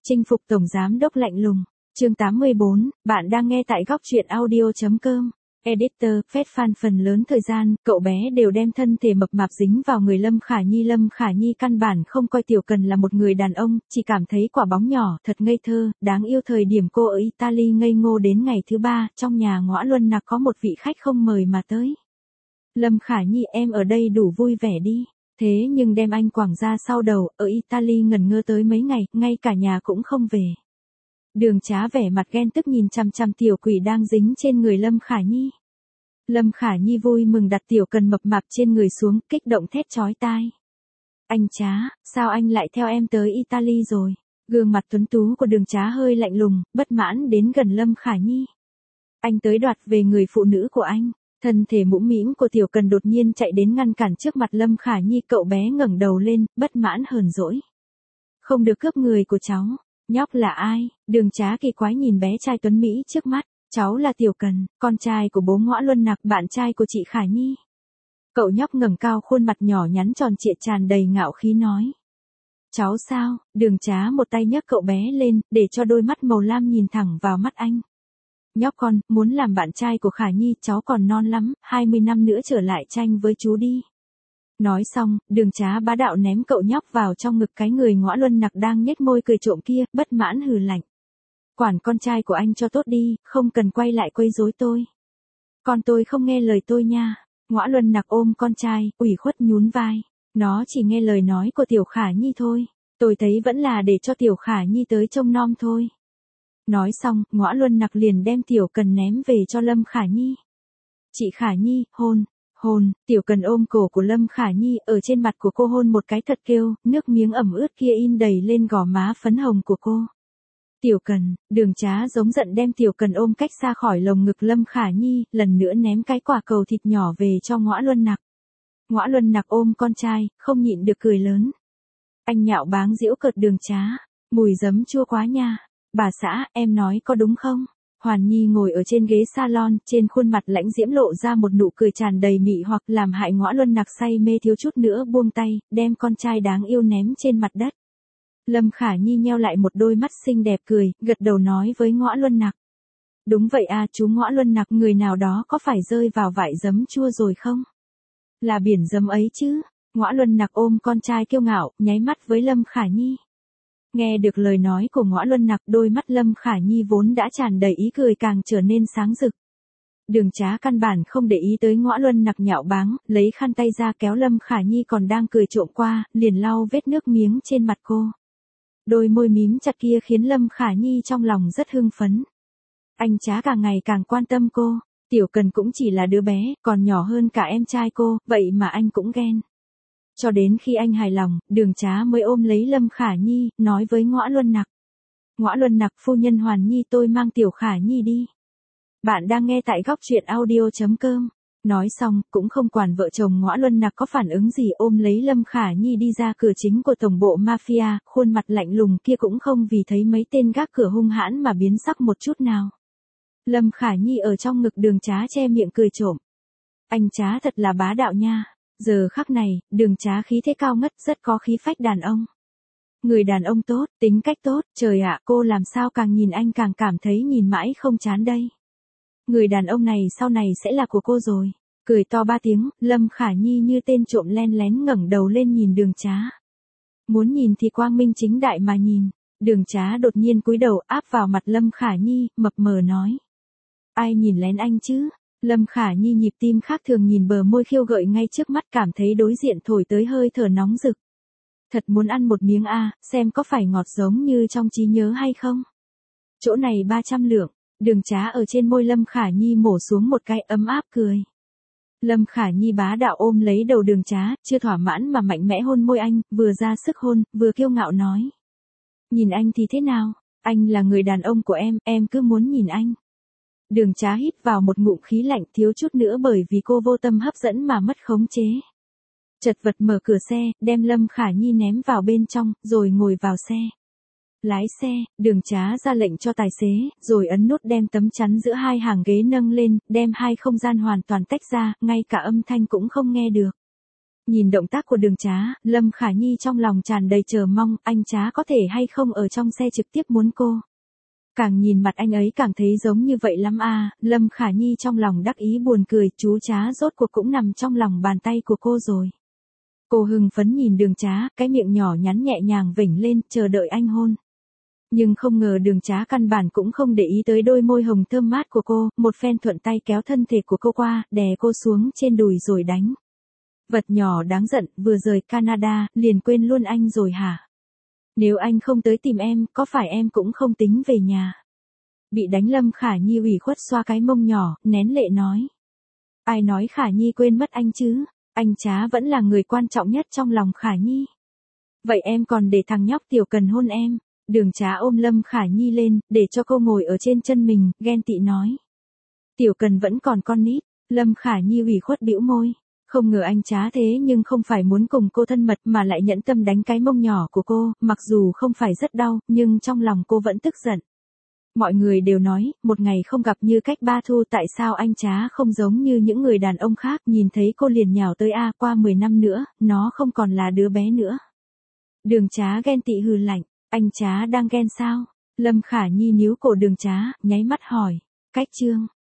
Chinh phục tổng giám đốc lạnh lùng. Chương 84, bạn đang nghe tại góc truyện audio.com. Editor, Phết Phan phần lớn thời gian, cậu bé đều đem thân thể mập mạp dính vào người Lâm Khả Nhi. Lâm Khả Nhi căn bản không coi Tiểu Cần là một người đàn ông, chỉ cảm thấy quả bóng nhỏ, thật ngây thơ, đáng yêu. Thời điểm cô ở Italy ngây ngô đến ngày thứ 3, trong nhà Ngõa Luân Nặc có một vị khách không mời mà tới. Lâm Khả Nhi, em ở đây đủ vui vẻ đi. Thế nhưng đem anh quẳng ra sau đầu, ở Italy ngẩn ngơ tới mấy ngày, ngay cả nhà cũng không về. Đường Trá vẻ mặt ghen tức nhìn chằm chằm tiểu quỷ đang dính trên người Lâm Khả Nhi. Lâm Khả Nhi vui mừng đặt Tiểu Cần mập mạp trên người xuống, kích động thét chói tai. Anh Trá, sao anh lại theo em tới Italy rồi? Gương mặt tuấn tú của Đường Trá hơi lạnh lùng, bất mãn đến gần Lâm Khả Nhi. Anh tới đoạt về người phụ nữ của anh. Thân thể mũm mĩm của Tiểu Cần đột nhiên chạy đến ngăn cản trước mặt Lâm Khả Nhi. Cậu bé ngẩng đầu lên, bất mãn hờn dỗi. Không được cướp người của cháu. Nhóc là ai? Đường Trá kỳ quái nhìn bé trai tuấn Mỹ trước mắt. Cháu là Tiểu Cần, con trai của bố Ngõa Luân Nặc, bạn trai của chị Khả Nhi. Cậu nhóc ngẩng cao khuôn mặt nhỏ nhắn tròn trịa tràn đầy ngạo khí nói. Cháu sao? Đường Trá một tay nhấc cậu bé lên, để cho đôi mắt màu lam nhìn thẳng vào mắt anh. Nhóc con, muốn làm bạn trai của Khả Nhi, cháu còn non lắm, 20 năm nữa trở lại tranh với chú đi. Nói xong, Đường Trá bá đạo ném cậu nhóc vào trong ngực cái người Ngõa Luân Nặc đang nhếch môi cười trộm kia, bất mãn hừ lạnh. Quản con trai của anh cho tốt đi, không cần quay lại quấy rối tôi. Con tôi không nghe lời tôi nha. Ngõa Luân Nặc ôm con trai, ủy khuất nhún vai. Nó chỉ nghe lời nói của Tiểu Khả Nhi thôi. Tôi thấy vẫn là để cho Tiểu Khả Nhi tới trông nom thôi. Nói xong, Ngõa Luân Nặc liền đem Tiểu Cần ném về cho Lâm Khả Nhi. Chị Khả Nhi, hôn. Tiểu Cần ôm cổ của Lâm Khả Nhi, ở trên mặt của cô hôn một cái thật kêu, nước miếng ẩm ướt kia in đầy lên gò má phấn hồng của cô. Tiểu Cần, Đường Trá giống giận đem Tiểu Cần ôm cách xa khỏi lồng ngực Lâm Khả Nhi, lần nữa ném cái quả cầu thịt nhỏ về cho Ngõa Luân Nặc. Ngõa Luân Nặc ôm con trai, không nhịn được cười lớn. Anh nhạo báng giễu cợt Đường Trá, mùi giấm chua quá nha. Bà xã, em nói có đúng không? Hoàn Nhi ngồi ở trên ghế salon, trên khuôn mặt lãnh diễm lộ ra một nụ cười tràn đầy mị hoặc, làm hại Ngõa Luân Nặc say mê thiếu chút nữa buông tay, đem con trai đáng yêu ném trên mặt đất. Lâm Khả Nhi nheo lại một đôi mắt xinh đẹp cười, gật đầu nói với Ngõa Luân Nặc. Đúng vậy à chú Ngõa Luân Nặc, người nào đó có phải rơi vào vải giấm chua rồi không? Là biển giấm ấy chứ. Ngõa Luân Nặc ôm con trai kiêu ngạo, nháy mắt với Lâm Khả Nhi. Nghe được lời nói của Ngõa Luân Nặc, đôi mắt Lâm Khả Nhi vốn đã tràn đầy ý cười càng trở nên sáng rực. Đường Trá căn bản không để ý tới Ngõa Luân Nặc nhạo báng, lấy khăn tay ra kéo Lâm Khả Nhi còn đang cười trộm qua, liền lau vết nước miếng trên mặt cô. Đôi môi mím chặt kia khiến Lâm Khả Nhi trong lòng rất hưng phấn. Anh Trá càng ngày càng quan tâm cô. Tiểu Cần cũng chỉ là đứa bé, còn nhỏ hơn cả em trai cô, vậy mà anh cũng ghen. Cho đến khi anh hài lòng, Đường Trá mới ôm lấy Lâm Khả Nhi, nói với Ngõa Luân Nặc. Ngõa Luân Nặc, phu nhân Hoàn Nhi, tôi mang Tiểu Khả Nhi đi. Bạn đang nghe tại góc truyện audio.com. Nói xong, cũng không quản vợ chồng Ngõa Luân Nặc có phản ứng gì, ôm lấy Lâm Khả Nhi đi ra cửa chính của tổng bộ mafia, khuôn mặt lạnh lùng kia cũng không vì thấy mấy tên gác cửa hung hãn mà biến sắc một chút nào. Lâm Khả Nhi ở trong ngực Đường Trá che miệng cười trộm. Anh Trá thật là bá đạo nha. Giờ khắc này, Đường Trá khí thế cao ngất, rất có khí phách đàn ông. Người đàn ông tốt, tính cách tốt, trời ạ, cô làm sao càng nhìn anh càng cảm thấy nhìn mãi không chán đây. Người đàn ông này sau này sẽ là của cô rồi. Cười to 3 tiếng, Lâm Khả Nhi như tên trộm len lén ngẩng đầu lên nhìn Đường Trá. Muốn nhìn thì quang minh chính đại mà nhìn. Đường Trá đột nhiên cúi đầu áp vào mặt Lâm Khả Nhi, mập mờ nói. Ai nhìn lén anh chứ? Lâm Khả Nhi nhịp tim khác thường nhìn bờ môi khiêu gợi ngay trước mắt, cảm thấy đối diện thổi tới hơi thở nóng rực. Thật muốn ăn một miếng a, xem có phải ngọt giống như trong trí nhớ hay không? Chỗ này 300 lượng. Đường Trá ở trên môi Lâm Khả Nhi mổ xuống một cái, ấm áp cười. Lâm Khả Nhi bá đạo ôm lấy đầu Đường Trá, chưa thỏa mãn mà mạnh mẽ hôn môi anh, vừa ra sức hôn, vừa kiêu ngạo nói. Nhìn anh thì thế nào? Anh là người đàn ông của em cứ muốn nhìn anh. Đường Trá hít vào một ngụm khí lạnh, thiếu chút nữa bởi vì cô vô tâm hấp dẫn mà mất khống chế. Chật vật mở cửa xe, đem Lâm Khả Nhi ném vào bên trong, rồi ngồi vào xe. Lái xe, Đường Trá ra lệnh cho tài xế, rồi ấn nút đem tấm chắn giữa hai hàng ghế nâng lên, đem hai không gian hoàn toàn tách ra, ngay cả âm thanh cũng không nghe được. Nhìn động tác của Đường Trá, Lâm Khả Nhi trong lòng tràn đầy chờ mong, anh Trá có thể hay không ở trong xe trực tiếp muốn cô. Càng nhìn mặt anh ấy càng thấy giống như vậy lắm à, Lâm Khả Nhi trong lòng đắc ý buồn cười, chú Trá rốt cuộc cũng nằm trong lòng bàn tay của cô rồi. Cô hưng phấn nhìn Đường Trá, cái miệng nhỏ nhắn nhẹ nhàng vểnh lên, chờ đợi anh hôn. Nhưng không ngờ Đường Trá căn bản cũng không để ý tới đôi môi hồng thơm mát của cô, một phen thuận tay kéo thân thể của cô qua, đè cô xuống trên đùi rồi đánh. Vật nhỏ đáng giận, vừa rời Canada, liền quên luôn anh rồi hả? Nếu anh không tới tìm em, có phải em cũng không tính về nhà? Bị đánh Lâm Khả Nhi ủy khuất xoa cái mông nhỏ, nén lệ nói. Ai nói Khả Nhi quên mất anh chứ? Anh Trá vẫn là người quan trọng nhất trong lòng Khả Nhi. Vậy em còn để thằng nhóc Tiểu Cần hôn em? Đường Trá ôm Lâm Khả Nhi lên, để cho cô ngồi ở trên chân mình, ghen tị nói. Tiểu Cần vẫn còn con nít, Lâm Khả Nhi ủy khuất bĩu môi. Không ngờ anh Trá thế nhưng không phải muốn cùng cô thân mật mà lại nhẫn tâm đánh cái mông nhỏ của cô, mặc dù không phải rất đau, nhưng trong lòng cô vẫn tức giận. Mọi người đều nói, một ngày không gặp Như Cách Ba Thu, tại sao anh Trá không giống như những người đàn ông khác, nhìn thấy cô liền nhào tới a, qua 10 năm nữa, nó không còn là đứa bé nữa. Đường Trá ghen tị hừ lạnh, anh Trá đang ghen sao? Lâm Khả Nhi níu cổ Đường Trá, nháy mắt hỏi, Cách Trương,